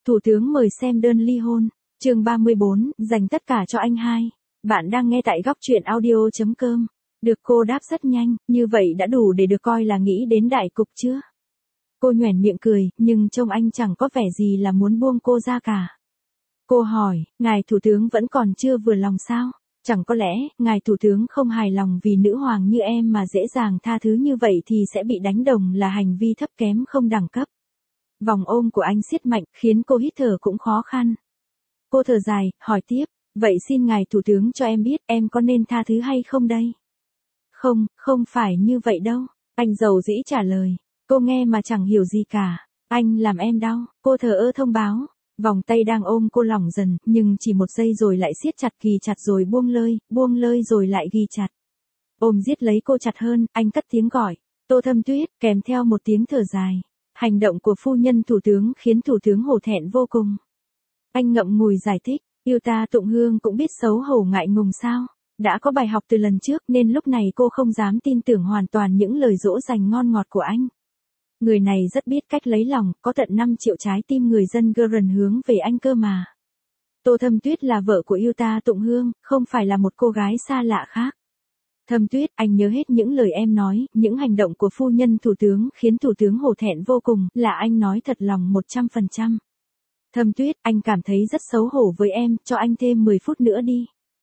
Thủ tướng mời xem đơn ly hôn. Chương 34, dành tất cả cho anh hai. Bạn đang nghe tại góc truyện audio.com. Được cô đáp rất nhanh, như vậy đã đủ để được coi là nghĩ đến đại cục chưa? Cô nhoẻn miệng cười, nhưng trông anh chẳng có vẻ gì là muốn buông cô ra cả. Cô hỏi, ngài thủ tướng vẫn còn chưa vừa lòng sao? Chẳng có lẽ, ngài thủ tướng không hài lòng vì nữ hoàng như em mà dễ dàng tha thứ như vậy thì sẽ bị đánh đồng là hành vi thấp kém không đẳng cấp. Vòng ôm của anh siết mạnh, khiến cô hít thở cũng khó khăn. Cô thở dài, hỏi tiếp, vậy xin ngài thủ tướng cho em biết em có nên tha thứ hay không đây? Không phải như vậy đâu, anh dầu dĩ trả lời. Cô nghe mà chẳng hiểu gì cả. Anh làm em đau, cô thờ ơ thông báo. Vòng tay đang ôm cô lỏng dần, nhưng chỉ một giây rồi lại siết chặt ghi chặt rồi buông lơi rồi lại ghi chặt. Ôm giết lấy cô chặt hơn, anh cất tiếng gọi. Tô Thâm Tuyết, kèm theo một tiếng thở dài. Hành động của phu nhân thủ tướng khiến thủ tướng hổ thẹn vô cùng. Anh ngậm ngùi giải thích, yêu ta Tụng Hương cũng biết xấu hổ ngại ngùng sao. Đã có bài học từ lần trước nên lúc này cô không dám tin tưởng hoàn toàn những lời dỗ dành ngon ngọt của anh. Người này rất biết cách lấy lòng, có tận 5 triệu trái tim người dân Gurren hướng về anh cơ mà. Tô Thâm Tuyết là vợ của yêu ta Tụng Hương, không phải là một cô gái xa lạ khác. Thâm Tuyết, anh nhớ hết những lời em nói, những hành động của phu nhân thủ tướng khiến thủ tướng hổ thẹn vô cùng, là anh nói thật lòng 100%. Thâm Tuyết, anh cảm thấy rất xấu hổ với em, cho anh thêm 10 phút nữa đi.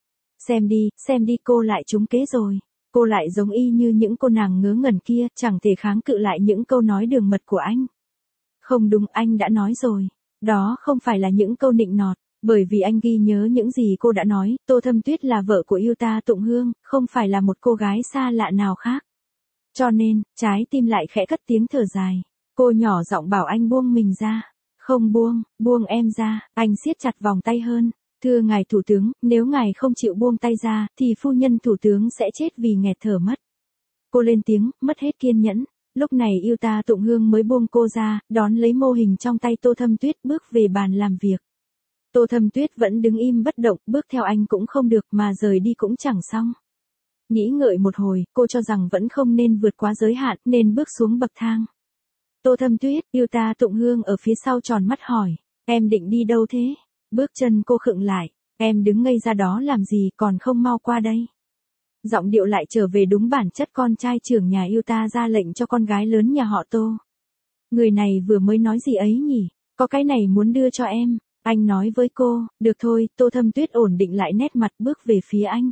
Xem đi cô lại trúng kế rồi. Cô lại giống y như những cô nàng ngớ ngẩn kia, chẳng thể kháng cự lại những câu nói đường mật của anh. Không đúng, anh đã nói rồi. Đó không phải là những câu nịnh nọt, bởi vì anh ghi nhớ những gì cô đã nói, Tô Thâm Tuyết là vợ của yêu ta Tụng Hương, không phải là một cô gái xa lạ nào khác. Cho nên, trái tim lại khẽ cất tiếng thở dài. Cô nhỏ giọng bảo anh buông mình ra. Không buông em ra, anh siết chặt vòng tay hơn. Thưa ngài thủ tướng, nếu ngài không chịu buông tay ra, thì phu nhân thủ tướng sẽ chết vì nghẹt thở mất. Cô lên tiếng, mất hết kiên nhẫn. Lúc này yêu ta Tụng Hương mới buông cô ra, đón lấy mô hình trong tay Tô Thâm Tuyết bước về bàn làm việc. Tô Thâm Tuyết vẫn đứng im bất động, bước theo anh cũng không được mà rời đi cũng chẳng xong. Nghĩ ngợi một hồi, cô cho rằng vẫn không nên vượt quá giới hạn nên bước xuống bậc thang. Tô Thâm Tuyết, yêu ta Tụng Hương ở phía sau tròn mắt hỏi, em định đi đâu thế? Bước chân cô khựng lại, em đứng ngây ra đó làm gì còn không mau qua đây. Giọng điệu lại trở về đúng bản chất con trai trưởng nhà yêu ta ra lệnh cho con gái lớn nhà họ Tô. Người này vừa mới nói gì ấy nhỉ, có cái này muốn đưa cho em, anh nói với cô, được thôi, Tô Thâm Tuyết ổn định lại nét mặt bước về phía anh.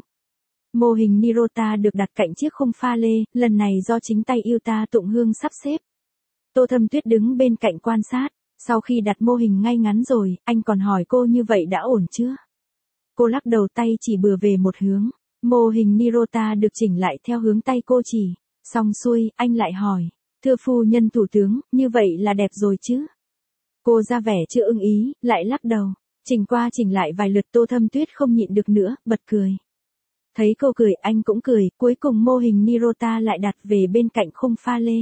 Mô hình Nirota được đặt cạnh chiếc khung pha lê, lần này do chính tay yêu ta Tụng Hương sắp xếp. Tô Thâm Tuyết đứng bên cạnh quan sát. Sau khi đặt mô hình ngay ngắn rồi, anh còn hỏi cô như vậy đã ổn chưa? Cô lắc đầu tay chỉ bừa về một hướng. Mô hình Nirota được chỉnh lại theo hướng tay cô chỉ. Xong xuôi, anh lại hỏi. Thưa phu nhân thủ tướng, như vậy là đẹp rồi chứ? Cô ra vẻ chưa ưng ý, lại lắc đầu. Chỉnh qua chỉnh lại vài lượt Tô Thâm Tuyết không nhịn được nữa, bật cười. Thấy cô cười, anh cũng cười, cuối cùng mô hình Nirota lại đặt về bên cạnh khung pha lê.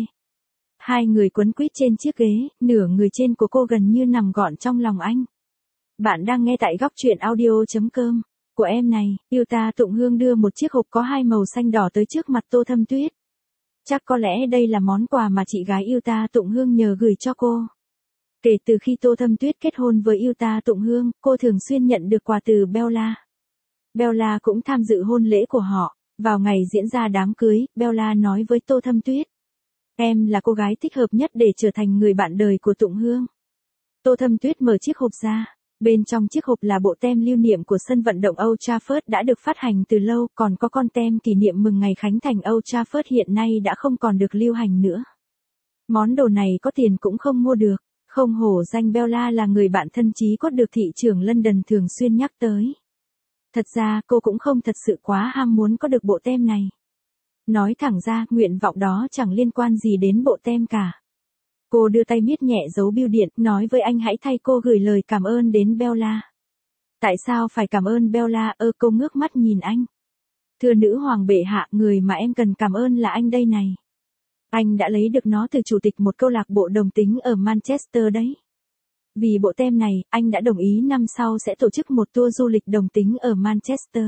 Hai người quấn quýt trên chiếc ghế, nửa người trên của cô gần như nằm gọn trong lòng anh. Bạn đang nghe tại góc truyện audio.com. Của em này, yêu ta Tụng Hương đưa một chiếc hộp có hai màu xanh đỏ tới trước mặt Tô Thâm Tuyết. Chắc có lẽ đây là món quà mà chị gái yêu ta Tụng Hương nhờ gửi cho cô. Kể từ khi Tô Thâm Tuyết kết hôn với yêu ta Tụng Hương, cô thường xuyên nhận được quà từ Bella. Bella cũng tham dự hôn lễ của họ. Vào ngày diễn ra đám cưới, Bella nói với Tô Thâm Tuyết. Em là cô gái thích hợp nhất để trở thành người bạn đời của Tụng Hương. Tô Thâm Tuyết mở chiếc hộp ra. Bên trong chiếc hộp là bộ tem lưu niệm của sân vận động Old Trafford đã được phát hành từ lâu, còn có con tem kỷ niệm mừng ngày khánh thành Old Trafford hiện nay đã không còn được lưu hành nữa. Món đồ này có tiền cũng không mua được, không hổ danh Bella là người bạn thân chí cốt được thị trưởng London thường xuyên nhắc tới. Thật ra cô cũng không thật sự quá ham muốn có được bộ tem này. Nói thẳng ra, nguyện vọng đó chẳng liên quan gì đến bộ tem cả. Cô đưa tay miết nhẹ dấu bưu điện, nói với anh hãy thay cô gửi lời cảm ơn đến Bella. Tại sao phải cảm ơn Bella? Cô ngước mắt nhìn anh. Thưa nữ hoàng bệ hạ, người mà em cần cảm ơn là anh đây này. Anh đã lấy được nó từ chủ tịch một câu lạc bộ đồng tính ở Manchester đấy. Vì bộ tem này, anh đã đồng ý năm sau sẽ tổ chức một tour du lịch đồng tính ở Manchester.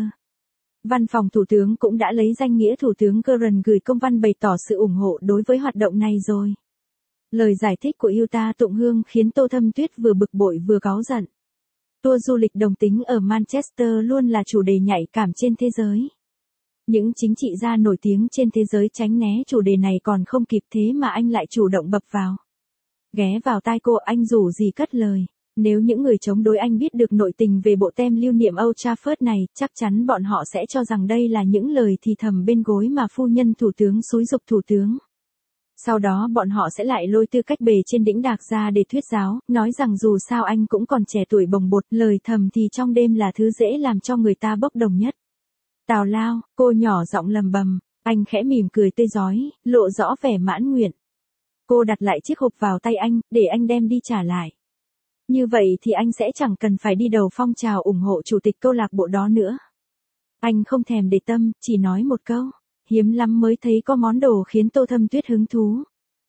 Văn phòng Thủ tướng cũng đã lấy danh nghĩa Thủ tướng Gurren gửi công văn bày tỏ sự ủng hộ đối với hoạt động này rồi. Lời giải thích của Yêu Ta Tụng Hương khiến Tô Thâm Tuyết vừa bực bội vừa cáu giận. Tour du lịch đồng tính ở Manchester luôn là chủ đề nhạy cảm trên thế giới. Những chính trị gia nổi tiếng trên thế giới tránh né chủ đề này còn không kịp, thế mà anh lại chủ động bập vào. Ghé vào tai cô, anh rủ gì cất lời. Nếu những người chống đối anh biết được nội tình về bộ tem lưu niệm Old Trafford này, chắc chắn bọn họ sẽ cho rằng đây là những lời thì thầm bên gối mà phu nhân thủ tướng xúi giục thủ tướng. Sau đó bọn họ sẽ lại lôi tư cách bề trên đỉnh đạc ra để thuyết giáo, nói rằng dù sao anh cũng còn trẻ tuổi bồng bột, lời thầm thì trong đêm là thứ dễ làm cho người ta bốc đồng nhất. Tào lao, cô nhỏ giọng lầm bầm, anh khẽ mỉm cười tươi rói, lộ rõ vẻ mãn nguyện. Cô đặt lại chiếc hộp vào tay anh, để anh đem đi trả lại. Như vậy thì anh sẽ chẳng cần phải đi đầu phong trào ủng hộ chủ tịch câu lạc bộ đó nữa. Anh không thèm để tâm, chỉ nói một câu. Hiếm lắm mới thấy có món đồ khiến Tô Thâm Tuyết hứng thú.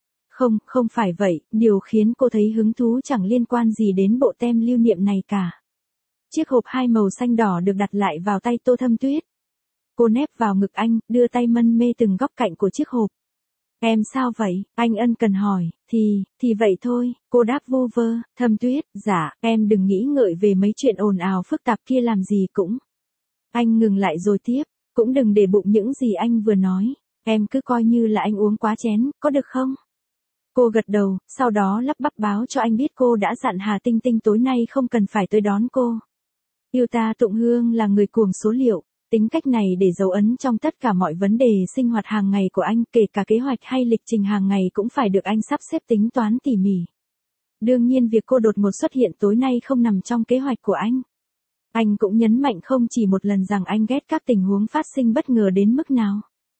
Không phải vậy, điều khiến cô thấy hứng thú chẳng liên quan gì đến bộ tem lưu niệm này cả. Chiếc hộp hai màu xanh đỏ được đặt lại vào tay Tô Thâm Tuyết. Cô nép vào ngực anh, đưa tay mân mê từng góc cạnh của chiếc hộp. Em sao vậy? Anh ân cần hỏi. Thì vậy thôi, cô đáp vu vơ. Thâm Tuyết, dạ, em đừng nghĩ ngợi về mấy chuyện ồn ào phức tạp kia làm gì cũng. Anh ngừng lại rồi tiếp. Cũng đừng để bụng những gì anh vừa nói. Em cứ coi như là anh uống quá chén, có được không? Cô gật đầu, sau đó lắp bắp báo cho anh biết cô đã dặn Hà Tinh Tinh tối nay không cần phải tới đón cô. Yêu Ta Tụng Hương là người cuồng số liệu, tính cách này để dấu ấn trong tất cả mọi vấn đề sinh hoạt hàng ngày của anh, kể cả kế hoạch hay lịch trình hàng ngày cũng phải được anh sắp xếp tính toán tỉ mỉ. Đương nhiên việc cô đột ngột xuất hiện tối nay không nằm trong kế hoạch của anh. Anh cũng nhấn mạnh không chỉ một lần rằng anh ghét các tình huống phát sinh bất ngờ đến mức nào.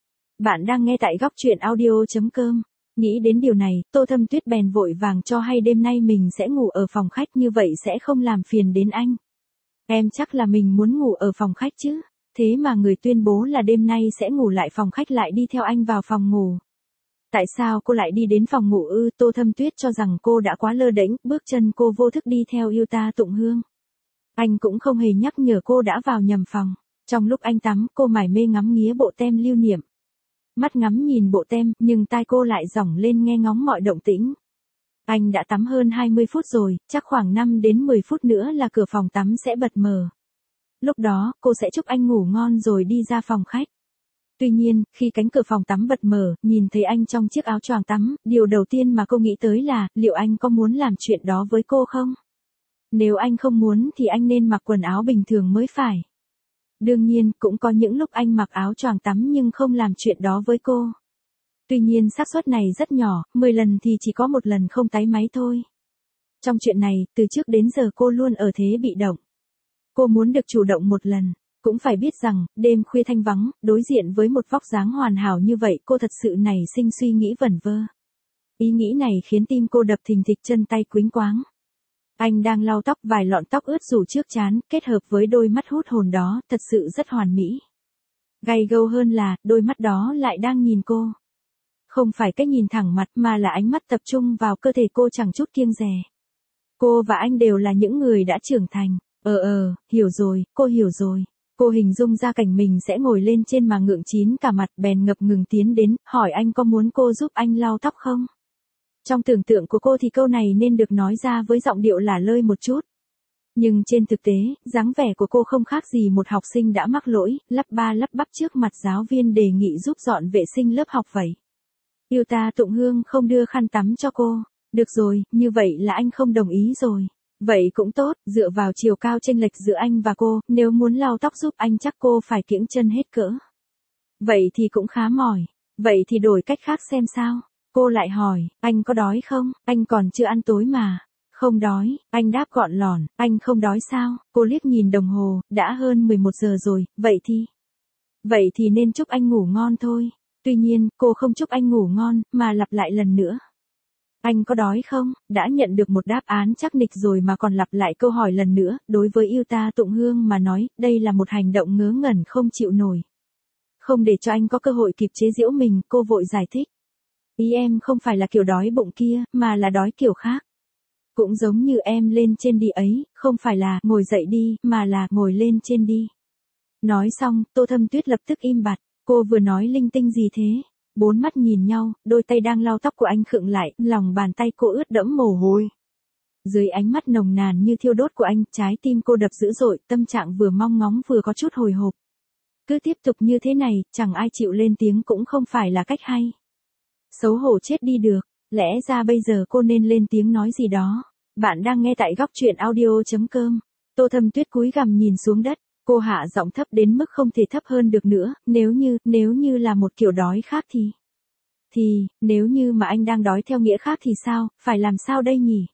Bạn đang nghe tại góc truyện audio.com. Nghĩ đến điều này, Tô Thâm Tuyết bèn vội vàng cho hay đêm nay mình sẽ ngủ ở phòng khách, như vậy sẽ không làm phiền đến anh. Em chắc là mình muốn ngủ ở phòng khách chứ. Thế mà người tuyên bố là đêm nay sẽ ngủ lại phòng khách lại đi theo anh vào phòng ngủ. Tại sao cô lại đi đến phòng ngủ ư? Tô Thâm Tuyết cho rằng cô đã quá lơ đễnh, bước chân cô vô thức đi theo Yêu Ta Tụng Hương. Anh cũng không hề nhắc nhở cô đã vào nhầm phòng. Trong lúc anh tắm, cô mải mê ngắm nghía bộ tem lưu niệm. Mắt ngắm nhìn bộ tem, nhưng tai cô lại dỏng lên nghe ngóng mọi động tĩnh. Anh đã tắm hơn 20 phút rồi, chắc khoảng 5 đến 10 phút nữa là cửa phòng tắm sẽ bật mở. Lúc đó, cô sẽ chúc anh ngủ ngon rồi đi ra phòng khách. Tuy nhiên, khi cánh cửa phòng tắm bật mở, nhìn thấy anh trong chiếc áo choàng tắm, điều đầu tiên mà cô nghĩ tới là, liệu anh có muốn làm chuyện đó với cô không? Nếu anh không muốn thì anh nên mặc quần áo bình thường mới phải. Đương nhiên, cũng có những lúc anh mặc áo choàng tắm nhưng không làm chuyện đó với cô. Tuy nhiên xác suất này rất nhỏ, 10 lần thì chỉ có một lần không tái máy thôi. Trong chuyện này, từ trước đến giờ cô luôn ở thế bị động. Cô muốn được chủ động một lần. Cũng phải biết rằng, đêm khuya thanh vắng, đối diện với một vóc dáng hoàn hảo như vậy, cô thật sự nảy sinh suy nghĩ vẩn vơ. Ý nghĩ này khiến tim cô đập thình thịch, chân tay quĩnh quáng. Anh đang lau tóc, vài lọn tóc ướt rủ trước trán, kết hợp với đôi mắt hút hồn đó, thật sự rất hoàn mỹ. Gay gâu hơn là, đôi mắt đó lại đang nhìn cô. Không phải cách nhìn thẳng mặt mà là ánh mắt tập trung vào cơ thể cô chẳng chút kiêng dè. Cô và anh đều là những người đã trưởng thành. Hiểu rồi, cô hiểu rồi. Cô hình dung ra cảnh mình sẽ ngồi lên trên mà ngượng chín cả mặt, bèn ngập ngừng tiến đến, hỏi anh có muốn cô giúp anh lau tóc không? Trong tưởng tượng của cô thì câu này nên được nói ra với giọng điệu lả lơi một chút. Nhưng trên thực tế, dáng vẻ của cô không khác gì một học sinh đã mắc lỗi, lắp ba lắp bắp trước mặt giáo viên đề nghị giúp dọn vệ sinh lớp học vậy. Yêu Ta Tụng Hương không đưa khăn tắm cho cô. Được rồi, như vậy là anh không đồng ý rồi. Vậy cũng tốt, dựa vào chiều cao chênh lệch giữa anh và cô, nếu muốn lau tóc giúp anh chắc cô phải kiễng chân hết cỡ. Vậy thì cũng khá mỏi. Vậy thì đổi cách khác xem sao. Cô lại hỏi, anh có đói không? Anh còn chưa ăn tối mà. Không đói, anh đáp gọn lỏn, anh không đói sao? Cô liếc nhìn đồng hồ, đã hơn 11 giờ rồi, vậy thì nên chúc anh ngủ ngon thôi. Tuy nhiên, cô không chúc anh ngủ ngon, mà lặp lại lần nữa. Anh có đói không? Đã nhận được một đáp án chắc nịch rồi mà còn lặp lại câu hỏi lần nữa, đối với Yêu Ta Tụng Hương mà nói, đây là một hành động ngớ ngẩn không chịu nổi. Không để cho anh có cơ hội kịp chế giễu mình, cô vội giải thích. Ý em không phải là kiểu đói bụng kia, mà là đói kiểu khác. Cũng giống như em lên trên đi ấy, không phải là ngồi dậy đi, mà là ngồi lên trên đi. Nói xong, Tô Thâm Tuyết lập tức im bặt. Cô vừa nói linh tinh gì thế? Bốn mắt nhìn nhau, đôi tay đang lau tóc của anh khựng lại, lòng bàn tay cô ướt đẫm mồ hôi. Dưới ánh mắt nồng nàn như thiêu đốt của anh, trái tim cô đập dữ dội, tâm trạng vừa mong ngóng vừa có chút hồi hộp. Cứ tiếp tục như thế này, chẳng ai chịu lên tiếng cũng không phải là cách hay. Xấu hổ chết đi được, lẽ ra bây giờ cô nên lên tiếng nói gì đó. Bạn đang nghe tại góc truyện audio.com. Tô Thâm Tuyết cúi gằm nhìn xuống đất, cô hạ giọng thấp đến mức không thể thấp hơn được nữa, nếu như là một kiểu đói khác thì, nếu như mà anh đang đói theo nghĩa khác thì sao, phải làm sao đây nhỉ?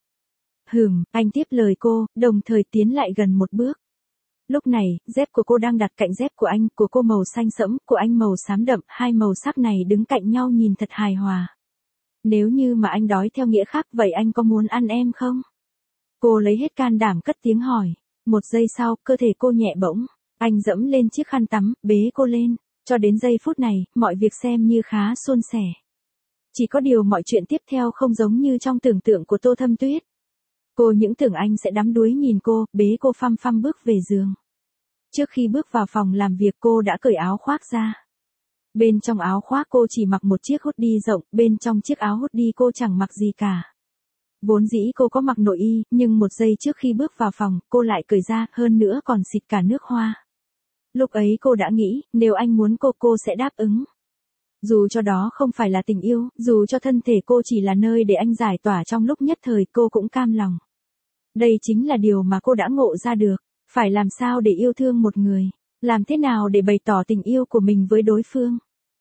Anh tiếp lời cô, đồng thời tiến lại gần một bước. Lúc này, dép của cô đang đặt cạnh dép của cô màu xanh sẫm, của anh màu xám đậm, hai màu sắc này đứng cạnh nhau nhìn thật hài hòa. Nếu như mà anh đói theo nghĩa khác vậy anh có muốn ăn em không? Cô lấy hết can đảm cất tiếng hỏi. Một giây sau, cơ thể cô nhẹ bỗng. Anh dẫm lên chiếc khăn tắm, bế cô lên. Cho đến giây phút này, mọi việc xem như khá suôn sẻ. Chỉ có điều mọi chuyện tiếp theo không giống như trong tưởng tượng của Tô Thâm Tuyết. Cô những tưởng anh sẽ đắm đuối nhìn cô, bế cô phăm phăm bước về giường. Trước khi bước vào phòng làm việc cô đã cởi áo khoác ra. Bên trong áo khoác cô chỉ mặc một chiếc hoodie rộng, bên trong chiếc áo hoodie cô chẳng mặc gì cả. Vốn dĩ cô có mặc nội y, nhưng một giây trước khi bước vào phòng, cô lại cởi ra, hơn nữa còn xịt cả nước hoa. Lúc ấy cô đã nghĩ, nếu anh muốn cô sẽ đáp ứng. Dù cho đó không phải là tình yêu, dù cho thân thể cô chỉ là nơi để anh giải tỏa trong lúc nhất thời, cô cũng cam lòng. Đây chính là điều mà cô đã ngộ ra được, phải làm sao để yêu thương một người, làm thế nào để bày tỏ tình yêu của mình với đối phương.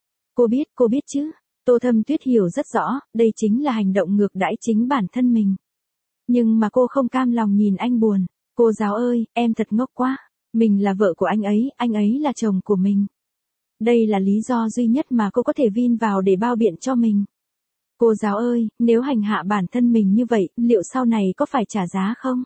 Cô biết chứ, Tô Thâm Tuyết hiểu rất rõ, đây chính là hành động ngược đãi chính bản thân mình. Nhưng mà cô không cam lòng nhìn anh buồn, cô giáo ơi, em thật ngốc quá, mình là vợ của anh ấy là chồng của mình. Đây là lý do duy nhất mà cô có thể vin vào để bao biện cho mình. Cô giáo ơi, nếu hành hạ bản thân mình như vậy, liệu sau này có phải trả giá không?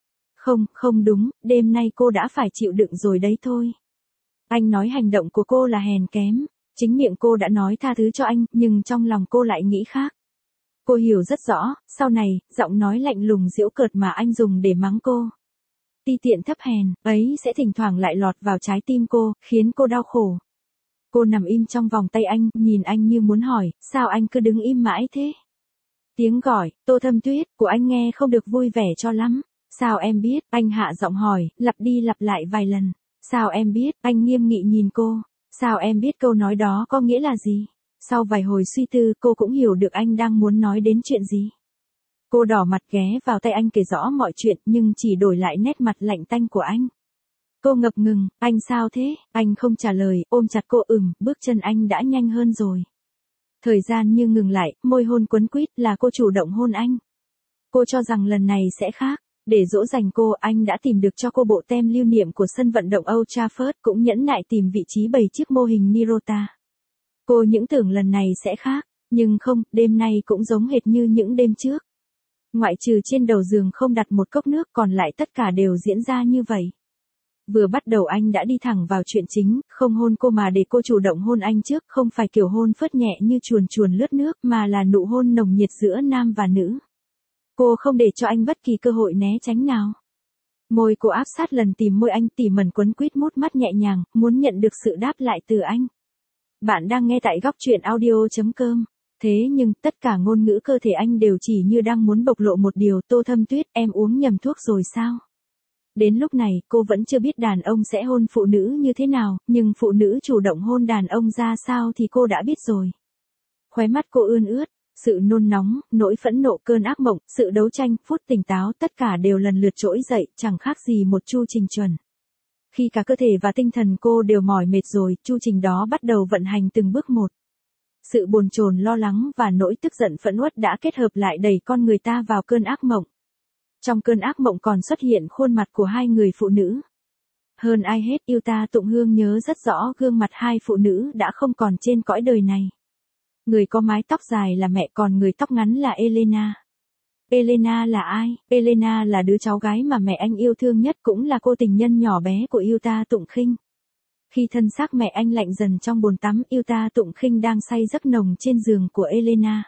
Không đúng, đêm nay cô đã phải chịu đựng rồi đấy thôi. Anh nói hành động của cô là hèn kém, chính miệng cô đã nói tha thứ cho anh, nhưng trong lòng cô lại nghĩ khác. Cô hiểu rất rõ, sau này, giọng nói lạnh lùng giễu cợt mà anh dùng để mắng cô. Ti tiện thấp hèn, ấy sẽ thỉnh thoảng lại lọt vào trái tim cô, khiến cô đau khổ. Cô nằm im trong vòng tay anh, nhìn anh như muốn hỏi, sao anh cứ đứng im mãi thế? Tiếng gọi, Tô Thâm Tuyết, của anh nghe không được vui vẻ cho lắm. Sao em biết? Anh hạ giọng hỏi, lặp đi lặp lại vài lần. Sao em biết? Anh nghiêm nghị nhìn cô. Sao em biết câu nói đó có nghĩa là gì? Sau vài hồi suy tư, cô cũng hiểu được anh đang muốn nói đến chuyện gì. Cô đỏ mặt ghé vào tay anh kể rõ mọi chuyện, nhưng chỉ đổi lại nét mặt lạnh tanh của anh. Cô ngập ngừng, anh sao thế? Anh không trả lời, ôm chặt cô bước chân anh đã nhanh hơn rồi. Thời gian như ngừng lại, môi hôn quấn quýt là cô chủ động hôn anh. Cô cho rằng lần này sẽ khác. Để dỗ dành cô, anh đã tìm được cho cô bộ tem lưu niệm của sân vận động Old Trafford, cũng nhẫn nại tìm vị trí bày chiếc mô hình Nirota. Cô những tưởng lần này sẽ khác, nhưng không, đêm nay cũng giống hệt như những đêm trước. Ngoại trừ trên đầu giường không đặt một cốc nước, còn lại tất cả đều diễn ra như vậy. Vừa bắt đầu anh đã đi thẳng vào chuyện chính, không hôn cô mà để cô chủ động hôn anh trước, không phải kiểu hôn phớt nhẹ như chuồn chuồn lướt nước, mà là nụ hôn nồng nhiệt giữa nam và nữ. Cô không để cho anh bất kỳ cơ hội né tránh nào. Môi cô áp sát lần tìm môi anh, tỉ mẩn quấn quýt mút mắt nhẹ nhàng, muốn nhận được sự đáp lại từ anh. Bạn đang nghe tại góc truyện audio.com. Thế nhưng, tất cả ngôn ngữ cơ thể anh đều chỉ như đang muốn bộc lộ một điều. Tô Thâm Tuyết, em uống nhầm thuốc rồi sao? Đến lúc này, cô vẫn chưa biết đàn ông sẽ hôn phụ nữ như thế nào, nhưng phụ nữ chủ động hôn đàn ông ra sao thì cô đã biết rồi. Khóe mắt cô ươn ướt, sự nôn nóng, nỗi phẫn nộ, cơn ác mộng, sự đấu tranh, phút tỉnh táo, tất cả đều lần lượt trỗi dậy, chẳng khác gì một chu trình chuẩn. Khi cả cơ thể và tinh thần cô đều mỏi mệt rồi, chu trình đó bắt đầu vận hành từng bước một. Sự bồn chồn lo lắng và nỗi tức giận phẫn uất đã kết hợp lại đẩy con người ta vào cơn ác mộng. Trong cơn ác mộng còn xuất hiện khuôn mặt của hai người phụ nữ. Hơn ai hết, Yuta Tụng Hương nhớ rất rõ gương mặt hai phụ nữ đã không còn trên cõi đời này. Người có mái tóc dài là mẹ, còn người tóc ngắn là Elena. Elena là ai? Elena là đứa cháu gái mà mẹ anh yêu thương nhất, cũng là cô tình nhân nhỏ bé của Yuta Tụng Khinh. Khi thân xác mẹ anh lạnh dần trong bồn tắm, Yuta Tụng Khinh đang say giấc nồng trên giường của Elena.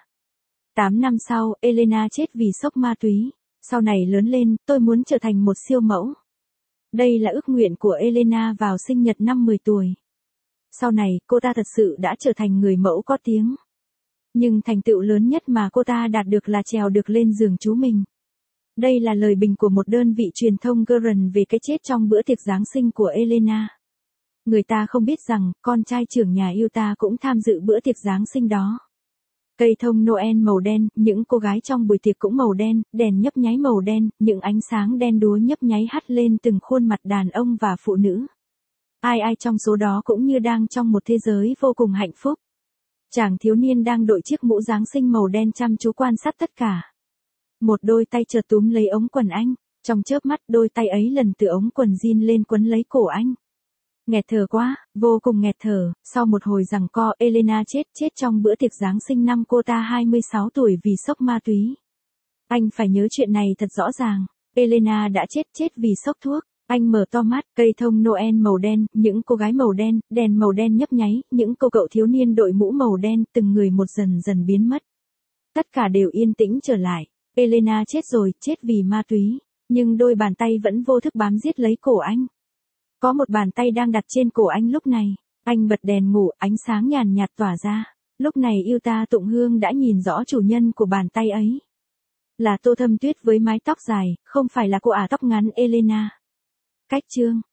8 năm sau, Elena chết vì sốc ma túy. Sau này lớn lên, tôi muốn trở thành một siêu mẫu. Đây là ước nguyện của Elena vào sinh nhật năm 10 tuổi. Sau này, cô ta thật sự đã trở thành người mẫu có tiếng. Nhưng thành tựu lớn nhất mà cô ta đạt được là trèo được lên giường chú mình. Đây là lời bình của một đơn vị truyền thông Guardian về cái chết trong bữa tiệc Giáng sinh của Elena. Người ta không biết rằng, con trai trưởng nhà Utah cũng tham dự bữa tiệc Giáng sinh đó. Cây thông Noel màu đen, những cô gái trong buổi tiệc cũng màu đen, đèn nhấp nháy màu đen, những ánh sáng đen đúa nhấp nháy hắt lên từng khuôn mặt đàn ông và phụ nữ. Ai ai trong số đó cũng như đang trong một thế giới vô cùng hạnh phúc. Chàng thiếu niên đang đội chiếc mũ Giáng sinh màu đen chăm chú quan sát tất cả. Một đôi tay chợt túm lấy ống quần anh, trong chớp mắt đôi tay ấy lần từ ống quần jean lên quấn lấy cổ anh. Nghẹt thở quá, vô cùng nghẹt thở, sau một hồi giằng co Elena chết trong bữa tiệc Giáng sinh năm cô ta 26 tuổi vì sốc ma túy. Anh phải nhớ chuyện này thật rõ ràng, Elena đã chết vì sốc thuốc. Anh mở to mắt, cây thông Noel màu đen, những cô gái màu đen, đèn màu đen nhấp nháy, những cô cậu thiếu niên đội mũ màu đen, từng người một dần dần biến mất. Tất cả đều yên tĩnh trở lại. Elena chết rồi, chết vì ma túy, nhưng đôi bàn tay vẫn vô thức bám giết lấy cổ anh. Có một bàn tay đang đặt trên cổ anh lúc này. Anh bật đèn ngủ, ánh sáng nhàn nhạt tỏa ra. Lúc này Utah Tụng Hương đã nhìn rõ chủ nhân của bàn tay ấy. Là Tô Thâm Tuyết với mái tóc dài, không phải là cô ả tóc ngắn Elena. Cách chương